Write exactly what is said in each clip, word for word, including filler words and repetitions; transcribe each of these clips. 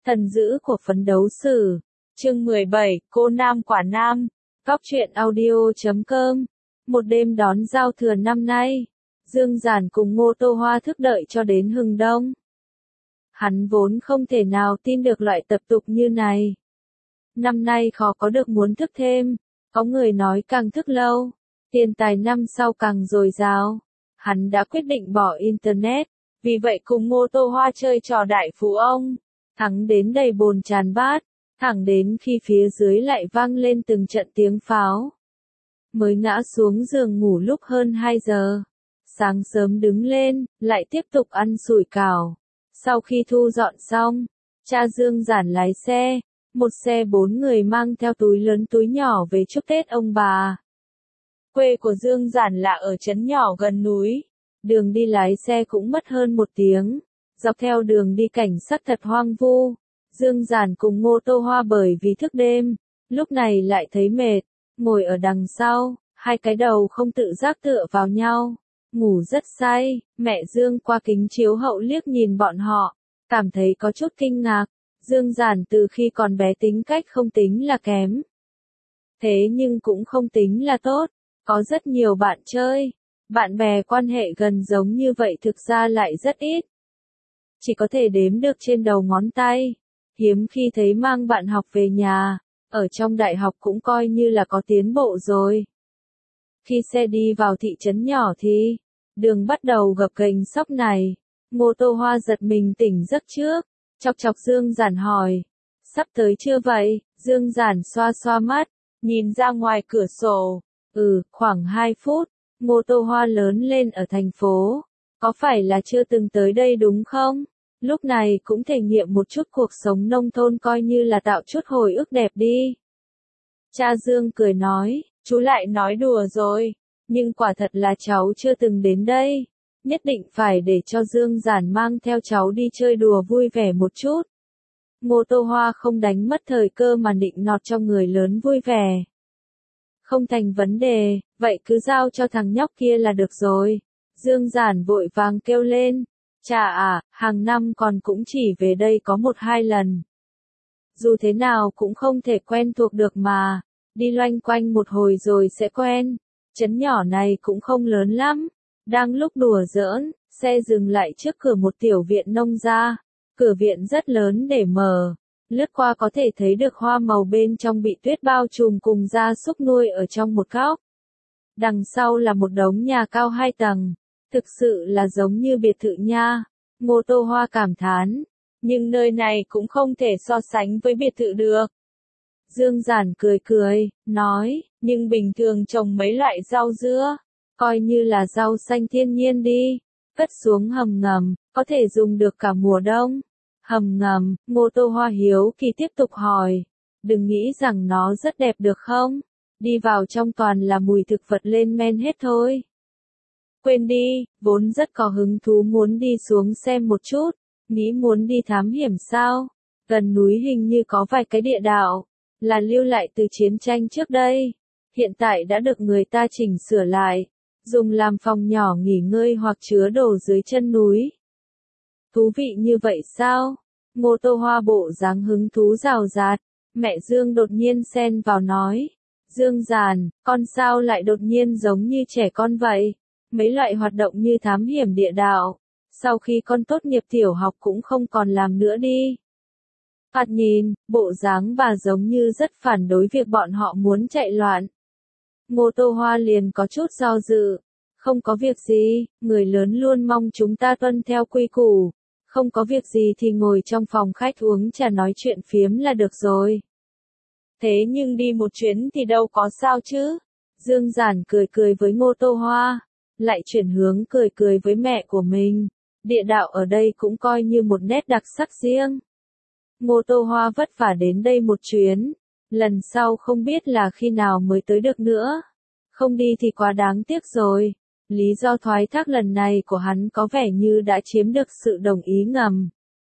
Thần dữ của phấn đấu sử. Chương mười bảy, cô nam quả nam. Góc truyện audio chấm com. Một đêm đón giao thừa năm nay, Dương Giản cùng Ngô Tô Hoa thức đợi cho đến hừng đông. Hắn vốn không thể nào tin được loại tập tục như này. Năm nay khó có được muốn thức thêm, có người nói càng thức lâu, tiền tài năm sau càng dồi dào. Hắn đã quyết định bỏ Internet, vì vậy cùng Ngô Tô Hoa chơi trò đại phú ông, thắng đến đầy bồn tràn bát, thẳng đến khi phía dưới lại vang lên từng trận tiếng pháo. Mới ngã xuống giường ngủ lúc hơn hai giờ. Sáng sớm đứng lên, lại tiếp tục ăn sủi cảo. Sau khi thu dọn xong, cha Dương Giản lái xe, một xe bốn người mang theo túi lớn túi nhỏ về chúc Tết ông bà. Quê của Dương Giản là ở trấn nhỏ gần núi, đường đi lái xe cũng mất hơn một tiếng, dọc theo đường đi cảnh sắc thật hoang vu. Dương Giản cùng Ngô Tô Hoa bởi vì thức đêm, lúc này lại thấy mệt, ngồi ở đằng sau, hai cái đầu không tự giác tựa vào nhau, ngủ rất say. Mẹ Dương qua kính chiếu hậu liếc nhìn bọn họ, cảm thấy có chút kinh ngạc. Dương Giản từ khi còn bé tính cách không tính là kém, thế nhưng cũng không tính là tốt, có rất nhiều bạn chơi, bạn bè quan hệ gần giống như vậy thực ra lại rất ít, chỉ có thể đếm được trên đầu ngón tay. Hiếm khi thấy mang bạn học về nhà, ở trong đại học cũng coi như là có tiến bộ rồi. Khi xe đi vào thị trấn nhỏ thì, đường bắt đầu gập ghềnh sóc này. Ngô Tô Hoa giật mình tỉnh giấc trước, chọc chọc Dương Giản hỏi, sắp tới chưa vậy? Dương Giản xoa xoa mắt, nhìn ra ngoài cửa sổ, ừ, khoảng hai phút. Ngô Tô Hoa lớn lên ở thành phố, có phải là chưa từng tới đây đúng không? Lúc này cũng thể nghiệm một chút cuộc sống nông thôn, coi như là tạo chút hồi ức đẹp đi. Cha Dương cười nói, chú lại nói đùa rồi, nhưng quả thật là cháu chưa từng đến đây. Nhất định phải để cho Dương Giản mang theo cháu đi chơi đùa vui vẻ một chút. Ngô Tô Hoa không đánh mất thời cơ mà nịnh nọt cho người lớn vui vẻ. Không thành vấn đề, vậy cứ giao cho thằng nhóc kia là được rồi. Dương Giản vội vàng kêu lên, cha à, hàng năm con cũng chỉ về đây có một hai lần. Dù thế nào cũng không thể quen thuộc được mà, đi loanh quanh một hồi rồi sẽ quen. Trấn nhỏ này cũng không lớn lắm. Đang lúc đùa giỡn, xe dừng lại trước cửa một tiểu viện nông gia. Cửa viện rất lớn để mở, lướt qua có thể thấy được hoa màu bên trong bị tuyết bao trùm cùng gia súc nuôi ở trong một góc. Đằng sau là một đống nhà cao hai tầng, thực sự là giống như biệt thự nha. Ngô Tô Hoa cảm thán, nhưng nơi này cũng không thể so sánh với biệt thự được. Dương Giản cười cười, nói, nhưng bình thường trồng mấy loại rau dưa, coi như là rau xanh thiên nhiên đi, cất xuống hầm ngầm, có thể dùng được cả mùa đông. Hầm ngầm, Ngô Tô Hoa hiếu kỳ tiếp tục hỏi, đừng nghĩ rằng nó rất đẹp được không? Đi vào trong toàn là mùi thực vật lên men hết thôi. Quên đi, vốn rất có hứng thú muốn đi xuống xem một chút, nghĩ muốn đi thám hiểm sao? Gần núi hình như có vài cái địa đạo, là lưu lại từ chiến tranh trước đây, hiện tại đã được người ta chỉnh sửa lại, dùng làm phòng nhỏ nghỉ ngơi hoặc chứa đồ dưới chân núi. Thú vị như vậy sao? Ngô Tô Hoa bộ dáng hứng thú rào rạt. Mẹ Dương đột nhiên xen vào nói, Dương Giản, con sao lại đột nhiên giống như trẻ con vậy? Mấy loại hoạt động như thám hiểm địa đạo, sau khi con tốt nghiệp tiểu học cũng không còn làm nữa đi. Thoạt nhìn, bộ dáng bà giống như rất phản đối việc bọn họ muốn chạy loạn. Ngô Tô Hoa liền có chút do dự. Không có việc gì, người lớn luôn mong chúng ta tuân theo quy củ. Không có việc gì thì ngồi trong phòng khách uống trà nói chuyện phiếm là được rồi. Thế nhưng đi một chuyến thì đâu có sao chứ? Dương Giản cười cười với Ngô Tô Hoa, lại chuyển hướng cười cười với mẹ của mình. Địa đạo ở đây cũng coi như một nét đặc sắc riêng. Ngô Tô Hoa vất vả đến đây một chuyến, lần sau không biết là khi nào mới tới được nữa. Không đi thì quá đáng tiếc rồi. Lý do thoái thác lần này của hắn có vẻ như đã chiếm được sự đồng ý ngầm.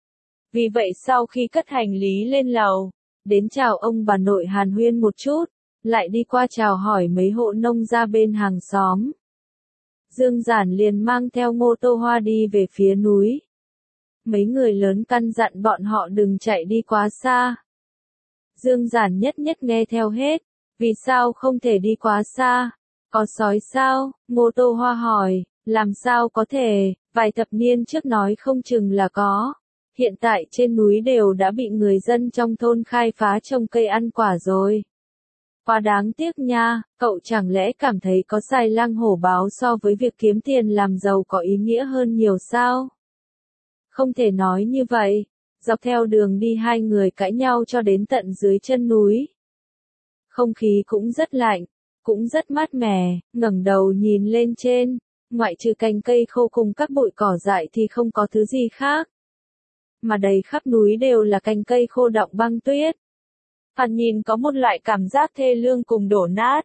Vì vậy sau khi cất hành lý lên lầu, đến chào ông bà nội hàn huyên một chút, lại đi qua chào hỏi mấy hộ nông gia bên hàng xóm. Dương Giản liền mang theo Ngô Tô Hoa đi về phía núi. mấy người lớn căn dặn bọn họ đừng chạy đi quá xa. Dương Giản nhất nhất nghe theo hết, vì sao không thể đi quá xa? Có sói sao? Ngô Tô Hoa hỏi, làm sao có thể, vài thập niên trước nói không chừng là có. Hiện tại trên núi đều đã bị người dân trong thôn khai phá trồng cây ăn quả rồi. Quá đáng tiếc nha, cậu chẳng lẽ cảm thấy có sai lăng hổ báo so với việc kiếm tiền làm giàu có ý nghĩa hơn nhiều sao? Không thể nói như vậy. Dọc theo đường đi hai người cãi nhau cho đến tận dưới chân núi. Không khí cũng rất lạnh, cũng rất mát mẻ, ngẩng đầu nhìn lên trên, ngoại trừ cành cây khô cùng các bụi cỏ dại thì không có thứ gì khác. Mà đầy khắp núi đều là cành cây khô đọng băng tuyết. Thoạt nhìn có một loại cảm giác thê lương cùng đổ nát.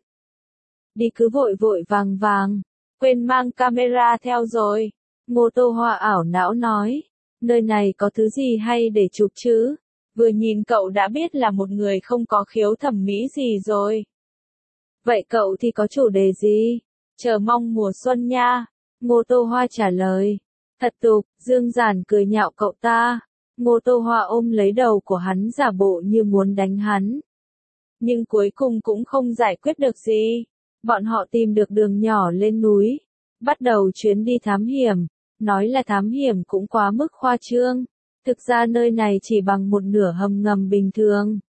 Đi cứ vội vội vàng vàng, quên mang camera theo rồi. Ngô Tô Hoa ảo não nói, nơi này có thứ gì hay để chụp chứ? Vừa nhìn cậu đã biết là một người không có khiếu thẩm mỹ gì rồi. Vậy cậu thì có chủ đề gì? Chờ mong mùa xuân nha. Ngô Tô Hoa trả lời. Thật tục, Dương Giản cười nhạo cậu ta. Ngô Tô Hoa ôm lấy đầu của hắn giả bộ như muốn đánh hắn. Nhưng cuối cùng cũng không giải quyết được gì. Bọn họ tìm được đường nhỏ lên núi. Bắt đầu chuyến đi thám hiểm. Nói là thám hiểm cũng quá mức khoa trương. Thực ra nơi này chỉ bằng một nửa hầm ngầm bình thường.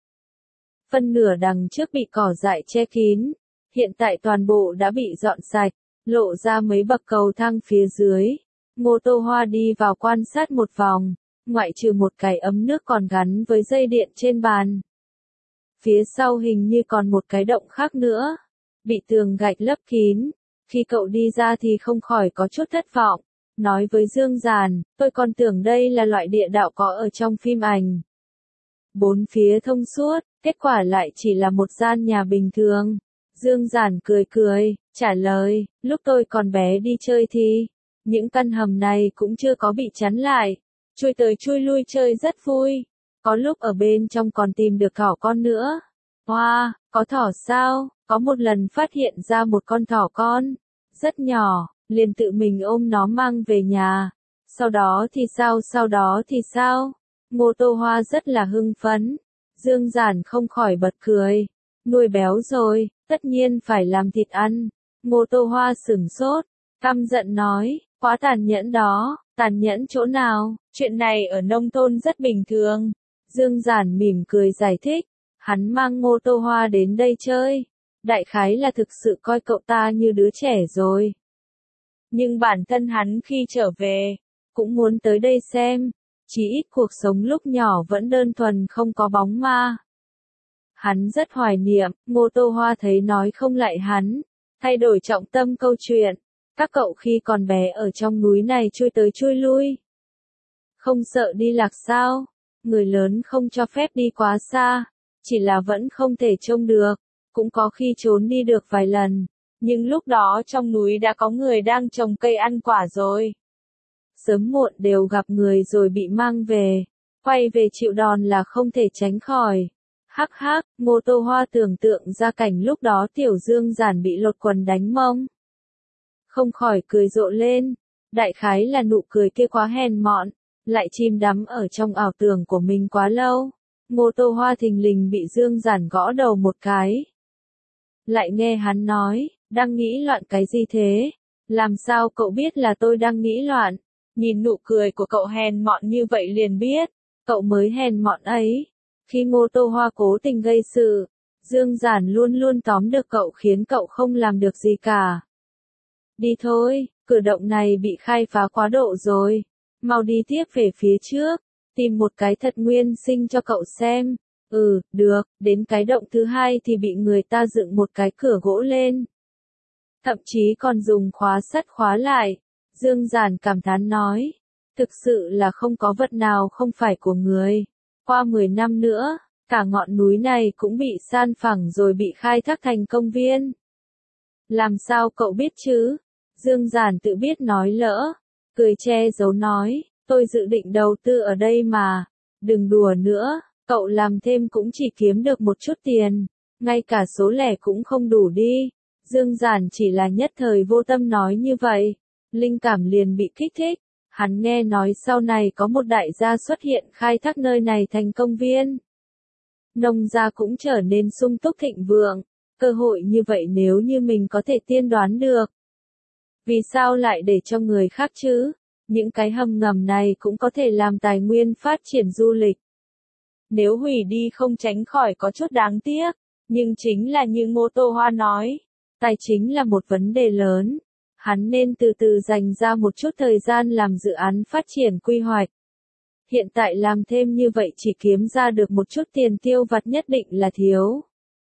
Phân nửa đằng trước bị cỏ dại che kín. Hiện tại toàn bộ đã bị dọn sạch. Lộ ra mấy bậc cầu thang phía dưới. Ngô Tô Hoa đi vào quan sát một vòng. Ngoại trừ một cái ấm nước còn gắn với dây điện trên bàn. Phía sau hình như còn một cái động khác nữa. Bị tường gạch lấp kín. Khi cậu đi ra thì không khỏi có chút thất vọng. Nói với Dương Giản, tôi còn tưởng đây là loại địa đạo có ở trong phim ảnh. Bốn phía thông suốt, kết quả lại chỉ là một gian nhà bình thường. Dương Giản cười cười, trả lời, lúc tôi còn bé đi chơi thì, những căn hầm này cũng chưa có bị chắn lại. Chui tới chui lui chơi rất vui. Có lúc ở bên trong còn tìm được thỏ con nữa. Wow, có thỏ sao? Có một lần phát hiện ra một con thỏ con. Rất nhỏ, liền tự mình ôm nó mang về nhà. Sau đó thì sao, sau đó thì sao? Ngô Tô Hoa rất là hưng phấn. Dương Giản không khỏi bật cười. Nuôi béo rồi, tất nhiên phải làm thịt ăn. Ngô Tô Hoa sửng sốt, căm giận nói, quá tàn nhẫn đó. Tàn nhẫn chỗ nào, chuyện này ở nông thôn rất bình thường. Dương Giản mỉm cười giải thích, hắn mang Ngô Tô Hoa đến đây chơi. Đại khái là thực sự coi cậu ta như đứa trẻ rồi. Nhưng bản thân hắn khi trở về, cũng muốn tới đây xem. Chỉ ít cuộc sống lúc nhỏ vẫn đơn thuần không có bóng ma. Hắn rất hoài niệm, Ngô Tô Hoa thấy nói không lại hắn. Thay đổi trọng tâm câu chuyện. Các cậu khi còn bé ở trong núi này chui tới chui lui. Không sợ đi lạc sao? Người lớn không cho phép đi quá xa. Chỉ là vẫn không thể trông được. Cũng có khi trốn đi được vài lần. Nhưng lúc đó trong núi đã có người đang trồng cây ăn quả rồi. Sớm muộn đều gặp người rồi bị mang về. Quay về chịu đòn là không thể tránh khỏi. Hắc hắc, Ngô Tô Hoa tưởng tượng ra cảnh lúc đó Tiểu Dương Giản bị lột quần đánh mông. Không khỏi cười rộ lên. Đại khái là nụ cười kia quá hèn mọn. Lại chìm đắm ở trong ảo tưởng của mình quá lâu. Ngô Tô Hoa thình lình bị Dương Giản gõ đầu một cái. Lại nghe hắn nói, đang nghĩ loạn cái gì thế? Làm sao cậu biết là tôi đang nghĩ loạn? Nhìn nụ cười của cậu hèn mọn như vậy liền biết. Cậu mới hèn mọn ấy. Khi Ngô Tô Hoa cố tình gây sự, Dương Giản luôn luôn tóm được cậu khiến cậu không làm được gì cả. Đi thôi, cửa động này bị khai phá quá độ rồi. Mau đi tiếp về phía trước, tìm một cái thật nguyên sinh cho cậu xem. Ừ, được, đến cái động thứ hai thì bị người ta dựng một cái cửa gỗ lên. Thậm chí còn dùng khóa sắt khóa lại. Dương Giản cảm thán nói, thực sự là không có vật nào không phải của người. Qua mười năm nữa, cả ngọn núi này cũng bị san phẳng rồi bị khai thác thành công viên. Làm sao cậu biết chứ? Dương Giản tự biết nói lỡ, cười che giấu nói, tôi dự định đầu tư ở đây mà. Đừng đùa nữa, cậu làm thêm cũng chỉ kiếm được một chút tiền, ngay cả số lẻ cũng không đủ đi. Dương Giản chỉ là nhất thời vô tâm nói như vậy, linh cảm liền bị kích thích, Hắn nghe nói sau này có một đại gia xuất hiện khai thác nơi này thành công viên. Nông gia cũng trở nên sung túc thịnh vượng, cơ hội như vậy nếu như mình có thể tiên đoán được. Vì sao lại để cho người khác chứ? Những cái hầm ngầm này cũng có thể làm tài nguyên phát triển du lịch. Nếu hủy đi không tránh khỏi có chút đáng tiếc, nhưng chính là như Ngô Tô Hoa nói, tài chính là một vấn đề lớn. Hắn nên từ từ dành ra một chút thời gian làm dự án phát triển quy hoạch. Hiện tại làm thêm như vậy chỉ kiếm ra được một chút tiền tiêu vặt nhất định là thiếu.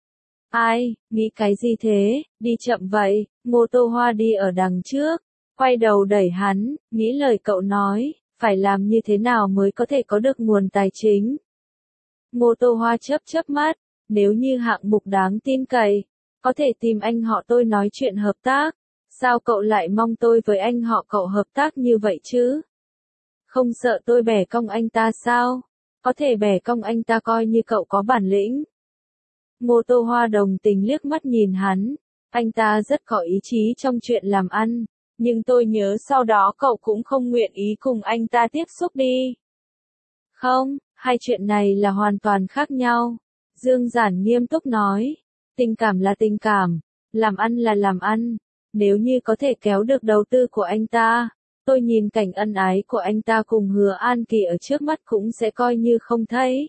Ai, nghĩ cái gì thế, đi chậm vậy, Ngô Tô Hoa đi ở đằng trước, quay đầu đẩy hắn, nghĩ lời cậu nói, phải làm như thế nào mới có thể có được nguồn tài chính. Ngô Tô Hoa chớp chớp mắt, nếu như hạng mục đáng tin cậy, có thể tìm anh họ tôi nói chuyện hợp tác, sao cậu lại mong tôi với anh họ cậu hợp tác như vậy chứ? Không sợ tôi bẻ cong anh ta sao? Có thể bẻ cong anh ta coi như cậu có bản lĩnh. Ngô Tô Hoa đồng tình liếc mắt nhìn hắn, anh ta rất có ý chí trong chuyện làm ăn, nhưng tôi nhớ sau đó cậu cũng không nguyện ý cùng anh ta tiếp xúc đi. Không, hai chuyện này là hoàn toàn khác nhau. Dương Giản nghiêm túc nói, tình cảm là tình cảm, làm ăn là làm ăn, nếu như có thể kéo được đầu tư của anh ta, tôi nhìn cảnh ân ái của anh ta cùng Hứa An Kỳ ở trước mắt cũng sẽ coi như không thấy.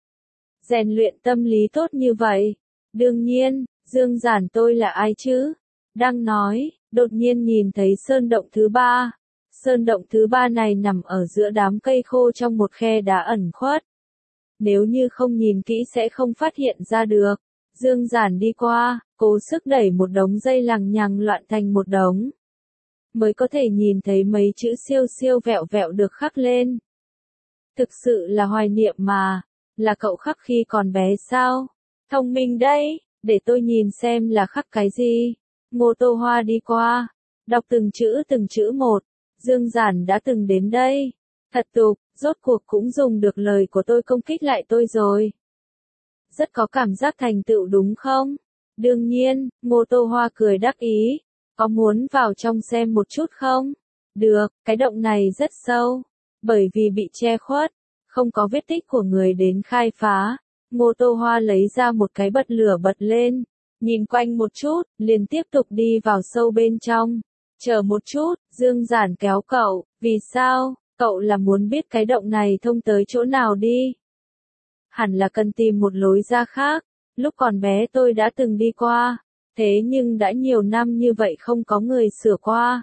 Rèn luyện tâm lý tốt như vậy. Đương nhiên, Dương Giản tôi là ai chứ? Đang nói, đột nhiên nhìn thấy sơn động thứ ba. Sơn động thứ ba này nằm ở giữa đám cây khô trong một khe đá ẩn khuất. Nếu như không nhìn kỹ sẽ không phát hiện ra được. Dương Giản đi qua, cố sức đẩy một đống dây lằng nhằng loạn thành một đống. Mới có thể nhìn thấy mấy chữ siêu siêu vẹo vẹo được khắc lên. Thực sự là hoài niệm mà. Là cậu khắc khi còn bé sao? Thông minh đấy, để tôi nhìn xem là khắc cái gì. Ngô Tô Hoa đi qua, đọc từng chữ từng chữ một. Dương Giản đã từng đến đây. Thật tục, rốt cuộc cũng dùng được lời của tôi công kích lại tôi rồi. Rất có cảm giác thành tựu đúng không? Đương nhiên, Ngô Tô Hoa cười đắc ý. Có muốn vào trong xem một chút không? Được, cái động này rất sâu. Bởi vì bị che khuất, không có vết tích của người đến khai phá. Ngô Tô Hoa lấy ra một cái bật lửa bật lên. Nhìn quanh một chút, liền tiếp tục đi vào sâu bên trong. Chờ một chút, Dương Giản kéo cậu, vì sao? Cậu là muốn biết cái động này thông tới chỗ nào đi? Hẳn là cần tìm một lối ra khác. Lúc còn bé tôi đã từng đi qua. Thế nhưng đã nhiều năm như vậy không có người sửa qua.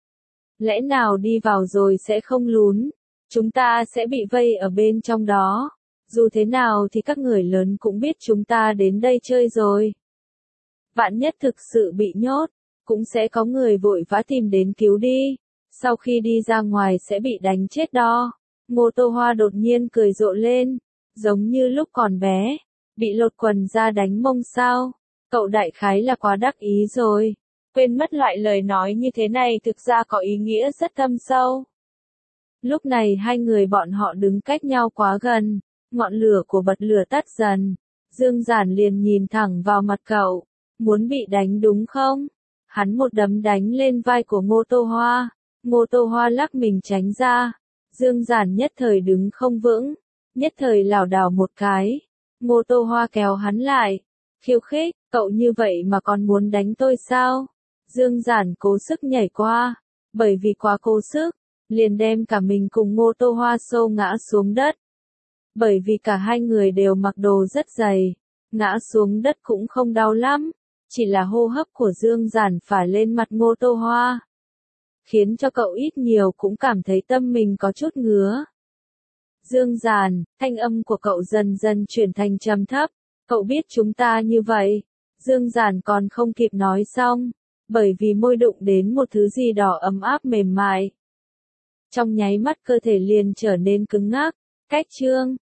Lẽ nào đi vào rồi sẽ không lún? Chúng ta sẽ bị vây ở bên trong đó. Dù thế nào thì các người lớn cũng biết chúng ta đến đây chơi rồi. Vạn nhất thực sự bị nhốt, cũng sẽ có người vội vã tìm đến cứu đi. Sau khi đi ra ngoài sẽ bị đánh chết đó. Ngô Tô Hoa đột nhiên cười rộ lên. Giống như lúc còn bé. Bị lột quần ra đánh mông sao. Cậu đại khái là quá đắc ý rồi. Quên mất loại lời nói như thế này thực ra có ý nghĩa rất thâm sâu. Lúc này hai người bọn họ đứng cách nhau quá gần. Ngọn lửa của bật lửa tắt dần. Dương Giản liền nhìn thẳng vào mặt cậu. Muốn bị đánh đúng không? Hắn một đấm đánh lên vai của Ngô Tô Hoa. Ngô Tô Hoa lắc mình tránh ra. Dương Giản nhất thời đứng không vững. Nhất thời lảo đảo một cái. Ngô Tô Hoa kéo hắn lại. Khiêu khích, cậu như vậy mà còn muốn đánh tôi sao? Dương Giản cố sức nhảy qua. Bởi vì quá cố sức, liền đem cả mình cùng Ngô Tô Hoa xô ngã xuống đất. Bởi vì cả hai người đều mặc đồ rất dày. Ngã xuống đất cũng không đau lắm. Chỉ là hô hấp của Dương Giản phả lên mặt Ngô Tô Hoa. Khiến cho cậu ít nhiều cũng cảm thấy tâm mình có chút ngứa. Dương Giản, thanh âm của cậu dần dần chuyển thành trầm thấp. Cậu biết chúng ta như vậy. Dương Giản còn không kịp nói xong. Bởi vì môi đụng đến một thứ gì đó ấm áp mềm mại. Trong nháy mắt cơ thể liền trở nên cứng ngắc. Cách chương.